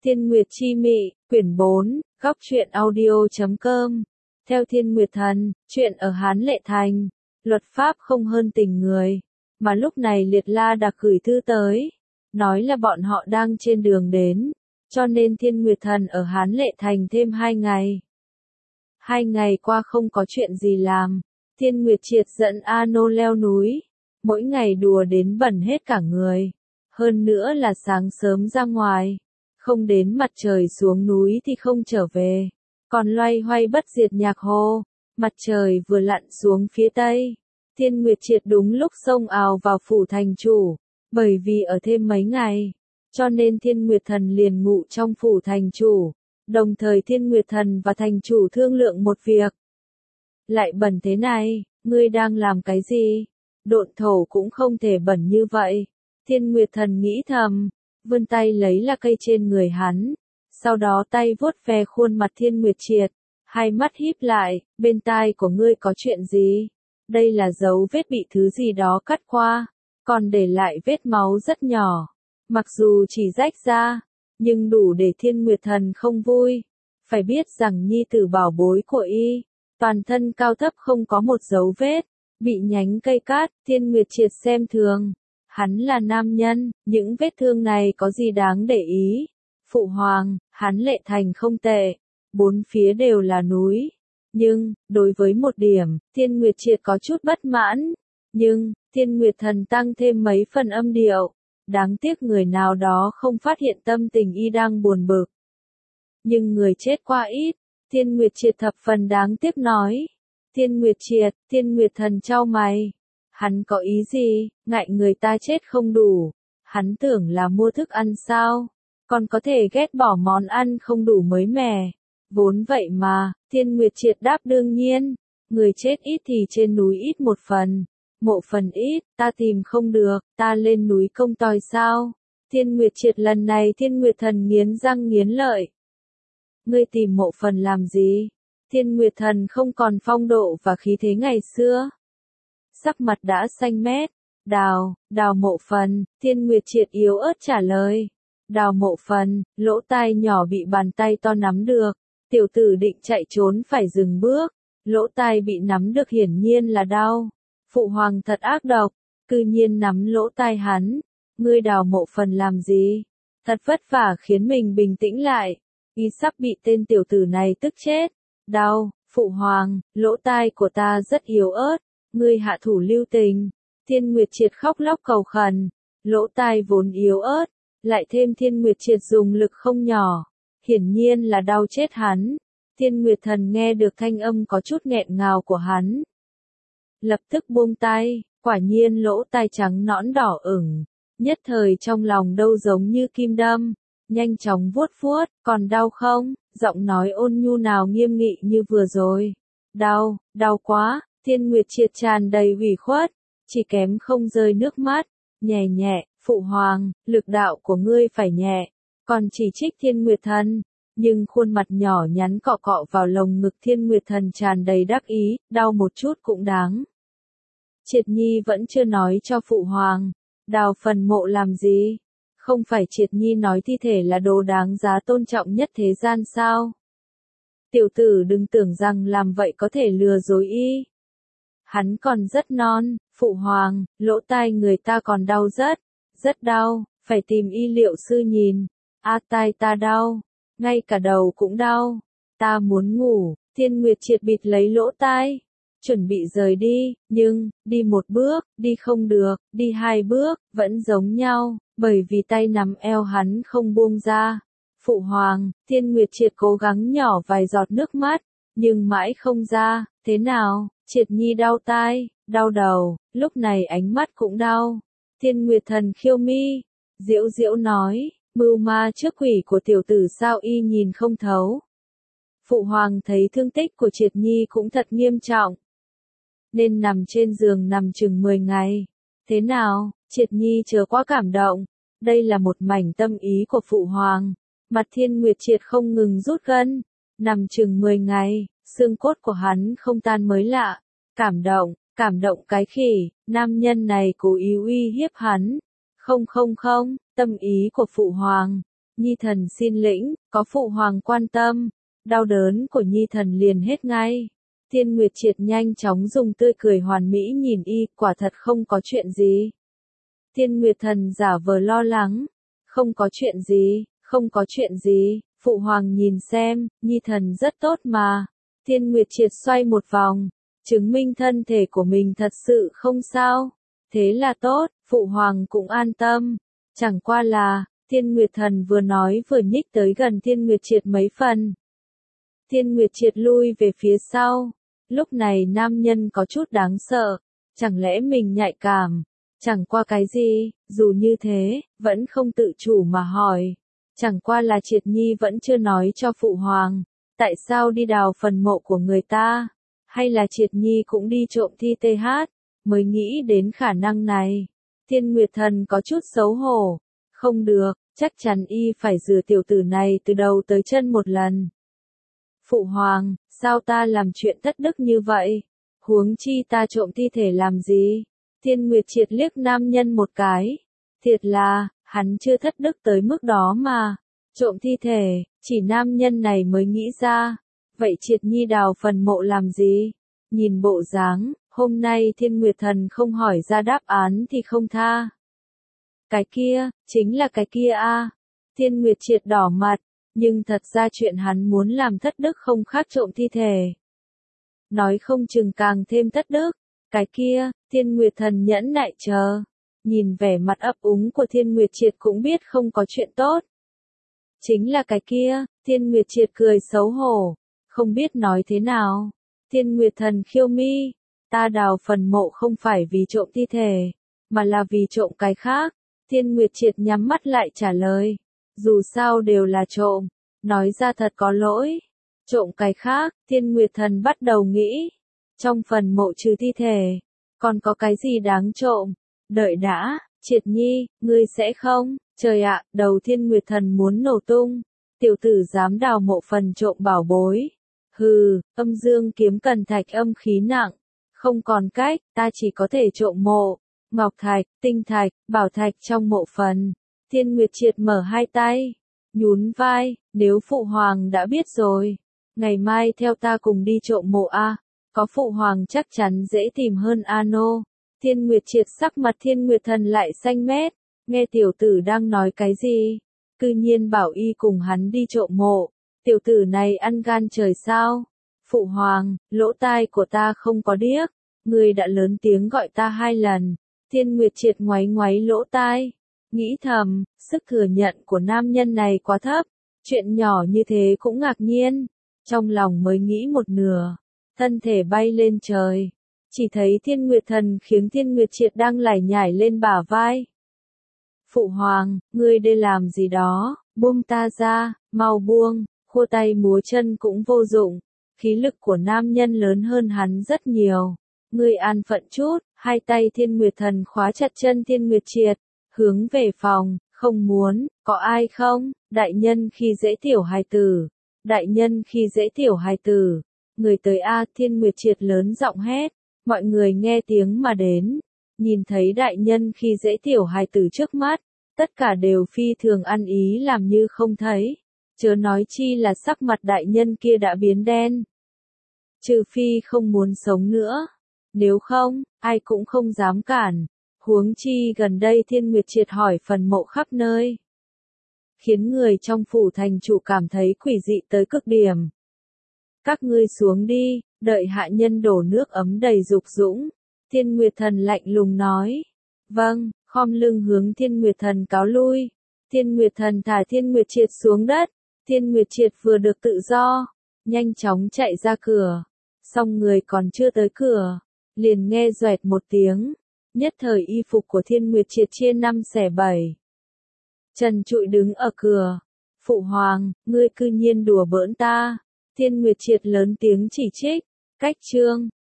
Thiên Nguyệt Chi Mị, quyển 4, góc truyện audio.com. Theo Thiên Nguyệt Thần, chuyện ở Hán Lệ Thành, luật pháp không hơn tình người, mà lúc này Liệt La Đạc gửi thư tới, nói là bọn họ đang trên đường đến, cho nên Thiên Nguyệt Thần ở Hán Lệ Thành thêm 2 ngày. 2 ngày qua không có chuyện gì làm, Thiên Nguyệt Triệt dẫn A Nô leo núi, mỗi ngày đùa đến bẩn hết cả người, hơn nữa là sáng sớm ra ngoài. Không đến mặt trời xuống núi thì không trở về, còn loay hoay bất diệt nhạc hồ, mặt trời vừa lặn xuống phía tây. Thiên Nguyệt Triệt đúng lúc xông ào vào phủ thành chủ, bởi vì ở thêm mấy ngày, cho nên Thiên Nguyệt Thần liền ngụ trong phủ thành chủ, đồng thời Thiên Nguyệt Thần và thành chủ thương lượng một việc. Lại bẩn thế này, ngươi đang làm cái gì? Độn thổ cũng không thể bẩn như vậy. Thiên Nguyệt Thần nghĩ thầm, vươn tay lấy la cây trên người hắn, sau đó tay vuốt ve khuôn mặt Thiên Nguyệt Triệt, hai mắt híp lại, bên tai của ngươi có chuyện gì? Đây là dấu vết bị thứ gì đó cắt qua, còn để lại vết máu rất nhỏ, mặc dù chỉ rách ra, nhưng đủ để Thiên Nguyệt Thần không vui. Phải biết rằng nhi tử bảo bối của y, toàn thân cao thấp không có một dấu vết, bị nhánh cây cắt. Thiên Nguyệt Triệt xem thường. Hắn là nam nhân, những vết thương này có gì đáng để ý? Phụ hoàng, Hán Lệ Thành không tệ, bốn phía đều là núi. Nhưng, đối với một điểm, Thiên Nguyệt Triệt có chút bất mãn. Nhưng, Thiên Nguyệt Thần tăng thêm mấy phần âm điệu. Đáng tiếc người nào đó không phát hiện tâm tình y đang buồn bực. Nhưng người chết quá ít, Thiên Nguyệt Triệt thập phần đáng tiếc nói. Thiên Nguyệt Triệt, Thiên Nguyệt Thần chau mày. Hắn có ý gì, ngại người ta chết không đủ, hắn tưởng là mua thức ăn sao, còn có thể ghét bỏ món ăn không đủ mới mẻ. Vốn vậy mà, Thiên Nguyệt Triệt đáp đương nhiên, người chết ít thì trên núi ít một phần, mộ phần ít, ta tìm không được, ta lên núi công tòi sao? Thiên Nguyệt Triệt lần này Thiên Nguyệt Thần nghiến răng nghiến lợi. Ngươi tìm mộ phần làm gì? Thiên Nguyệt Thần không còn phong độ và khí thế ngày xưa. Sắc mặt đã xanh mét. Đào mộ phần, Thiên Nguyệt Triệt yếu ớt trả lời. Đào mộ phần, lỗ tai nhỏ bị bàn tay to nắm được. Tiểu tử định chạy trốn phải dừng bước. Lỗ tai bị nắm được hiển nhiên là đau. Phụ hoàng thật ác độc, cư nhiên nắm lỗ tai hắn. Ngươi đào mộ phần làm gì? Thật vất vả khiến mình bình tĩnh lại. Y sắp bị tên tiểu tử này tức chết. Đau, phụ hoàng, lỗ tai của ta rất yếu ớt. Ngươi hạ thủ lưu tình. Thiên Nguyệt Triệt khóc lóc cầu khẩn, lỗ tai vốn yếu ớt, lại thêm Thiên Nguyệt Triệt dùng lực không nhỏ, hiển nhiên là đau chết hắn. Thiên Nguyệt Thần nghe được thanh âm có chút nghẹn ngào của hắn, lập tức buông tay, quả nhiên lỗ tai trắng nõn đỏ ửng, nhất thời trong lòng đâu giống như kim đâm, nhanh chóng vuốt vuốt, còn đau không? Giọng nói ôn nhu nào nghiêm nghị như vừa rồi. Đau quá. Thiên Nguyệt Triệt tràn đầy ủy khuất, chỉ kém không rơi nước mắt, nhẹ, phụ hoàng, lực đạo của ngươi phải nhẹ, còn chỉ trích Thiên Nguyệt Thần, nhưng khuôn mặt nhỏ nhắn cọ cọ vào lồng ngực Thiên Nguyệt Thần tràn đầy đắc ý, đau một chút cũng đáng. Triệt Nhi vẫn chưa nói cho phụ hoàng, đào phần mộ làm gì? Không phải Triệt Nhi nói thi thể là đồ đáng giá tôn trọng nhất thế gian sao? Tiểu tử đừng tưởng rằng làm vậy có thể lừa dối y. Hắn còn rất non, phụ hoàng, lỗ tai người ta còn đau rất đau, phải tìm y liệu sư nhìn. Tai ta đau, ngay cả đầu cũng đau, ta muốn ngủ. Thiên Nguyệt Triệt bịt lấy lỗ tai, chuẩn bị rời đi, nhưng, đi một bước, đi không được, đi 2 bước, vẫn giống nhau, bởi vì tay nắm eo hắn không buông ra. Phụ hoàng, Thiên Nguyệt Triệt cố gắng nhỏ vài giọt nước mắt, nhưng mãi không ra. Thế nào? Triệt Nhi đau tai, đau đầu, lúc này ánh mắt cũng đau. Thiên Nguyệt Thần khiêu mi, diễu nói, mưu ma trước quỷ của tiểu tử sao y nhìn không thấu. Phụ hoàng thấy thương tích của Triệt Nhi cũng thật nghiêm trọng, nên nằm trên giường nằm chừng 10 ngày. Thế nào, Triệt Nhi chớ quá cảm động, đây là một mảnh tâm ý của phụ hoàng. Mặt Thiên Nguyệt Triệt không ngừng rút gân, nằm chừng 10 ngày. Xương cốt của hắn không tan mới lạ. Cảm động cái khỉ, nam nhân này cố ý uy hiếp hắn. Không, tâm ý của phụ hoàng, Nhi thần xin lĩnh, có phụ hoàng quan tâm, đau đớn của Nhi thần liền hết ngay. Thiên Nguyệt Triệt nhanh chóng dùng tươi cười hoàn mỹ nhìn y, quả thật không có chuyện gì. Thiên Nguyệt Thần giả vờ lo lắng, không có chuyện gì, không có chuyện gì, phụ hoàng nhìn xem, Nhi thần rất tốt mà. Thiên Nguyệt Triệt xoay một vòng, chứng minh thân thể của mình thật sự không sao. Thế là tốt, phụ hoàng cũng an tâm. Chẳng qua là, Thiên Nguyệt Thần vừa nói vừa nhích tới gần Thiên Nguyệt Triệt mấy phần. Thiên Nguyệt Triệt lui về phía sau. Lúc này nam nhân có chút đáng sợ. Chẳng lẽ mình nhạy cảm? Chẳng qua cái gì, dù như thế, vẫn không tự chủ mà hỏi. Chẳng qua là Triệt Nhi vẫn chưa nói cho phụ hoàng. Tại sao đi đào phần mộ của người ta? Hay là Triệt Nhi cũng đi trộm thi TH? Mới nghĩ đến khả năng này. Thiên Nguyệt Thần có chút xấu hổ. Không được, chắc chắn y phải rửa tiểu tử này từ đầu tới chân một lần. Phụ hoàng, sao ta làm chuyện thất đức như vậy? Huống chi ta trộm thi thể làm gì? Thiên Nguyệt Triệt liếc nam nhân một cái. Thiệt là, hắn chưa thất đức tới mức đó mà. Trộm thi thể, chỉ nam nhân này mới nghĩ ra. Vậy Triệt Nhi đào phần mộ làm gì? Nhìn bộ dáng, hôm nay Thiên Nguyệt Thần không hỏi ra đáp án thì không tha. Cái kia, chính là cái kia a. Thiên Nguyệt Triệt đỏ mặt, nhưng thật ra chuyện hắn muốn làm thất đức không khác trộm thi thể. Nói không chừng càng thêm thất đức. Cái kia, Thiên Nguyệt Thần nhẫn nại chờ. Nhìn vẻ mặt ấp úng của Thiên Nguyệt Triệt cũng biết không có chuyện tốt. Chính là cái kia, Thiên Nguyệt Triệt cười xấu hổ. Không biết nói thế nào. Thiên Nguyệt Thần khiêu mi. Ta đào phần mộ không phải vì trộm thi thể, mà là vì trộm cái khác. Thiên Nguyệt Triệt nhắm mắt lại trả lời. Dù sao đều là trộm. Nói ra thật có lỗi. Trộm cái khác, Thiên Nguyệt Thần bắt đầu nghĩ. Trong phần mộ trừ thi thể, còn có cái gì đáng trộm? Đợi đã, Triệt Nhi, ngươi sẽ không? Trời ạ, đầu Thiên Nguyệt Thần muốn nổ tung. Tiểu tử dám đào mộ phần trộm bảo bối. Hừ, âm dương kiếm cần thạch âm khí nặng. Không còn cách, ta chỉ có thể trộm mộ. Ngọc thạch, tinh thạch, bảo thạch trong mộ phần. Thiên Nguyệt Triệt mở hai tay, nhún vai, nếu phụ hoàng đã biết rồi. Ngày mai theo ta cùng đi trộm mộ a. Có phụ hoàng chắc chắn dễ tìm hơn Ano. Thiên Nguyệt Triệt sắc mặt Thiên Nguyệt Thần lại xanh mét. Nghe tiểu tử đang nói cái gì? Cư nhiên bảo y cùng hắn đi trộm mộ. Tiểu tử này ăn gan trời sao? Phụ hoàng, lỗ tai của ta không có điếc. Người đã lớn tiếng gọi ta 2 lần. Thiên Nguyệt Triệt ngoáy ngoáy lỗ tai. Nghĩ thầm, sức thừa nhận của nam nhân này quá thấp. Chuyện nhỏ như thế cũng ngạc nhiên. Trong lòng mới nghĩ một nửa. Thân thể bay lên trời. Chỉ thấy Thiên Nguyệt Thần khiến Thiên Nguyệt Triệt đang lải nhải lên bả vai. Phụ hoàng, ngươi đây làm gì đó, buông ta ra, mau buông, khua tay múa chân cũng vô dụng. Khí lực của nam nhân lớn hơn hắn rất nhiều. Ngươi an phận chút, hai tay Thiên Nguyệt Thần khóa chặt chân Thiên Nguyệt Triệt, hướng về phòng, không muốn, có ai không? Đại nhân khi dễ tiểu hài tử. Đại nhân khi dễ tiểu hài tử. Người tới a. Thiên Nguyệt Triệt lớn giọng hét. Mọi người nghe tiếng mà đến. Nhìn thấy đại nhân khi dễ tiểu hài tử trước mắt. Tất cả đều phi thường ăn ý làm như không thấy. Chớ nói chi là sắc mặt đại nhân kia đã biến đen. Trừ phi không muốn sống nữa. Nếu không, ai cũng không dám cản. Huống chi gần đây Thiên Nguyệt Triệt hỏi phần mộ khắp nơi. Khiến người trong phủ thành chủ cảm thấy quỷ dị tới cực điểm. Các ngươi xuống đi, đợi hạ nhân đổ nước ấm đầy dục dũng. Thiên Nguyệt Thần lạnh lùng nói. Vâng, khom lưng hướng Thiên Nguyệt Thần cáo lui. Thiên Nguyệt Thần thả Thiên Nguyệt Triệt xuống đất. Thiên Nguyệt Triệt vừa được tự do, nhanh chóng chạy ra cửa. Xong người còn chưa tới cửa, liền nghe doẹt một tiếng. Nhất thời y phục của Thiên Nguyệt Triệt chia 5 xẻ 7. Trần trụi đứng ở cửa. Phụ hoàng, ngươi cư nhiên đùa bỡn ta. Thiên Nguyệt Triệt lớn tiếng chỉ trích. Cách chương.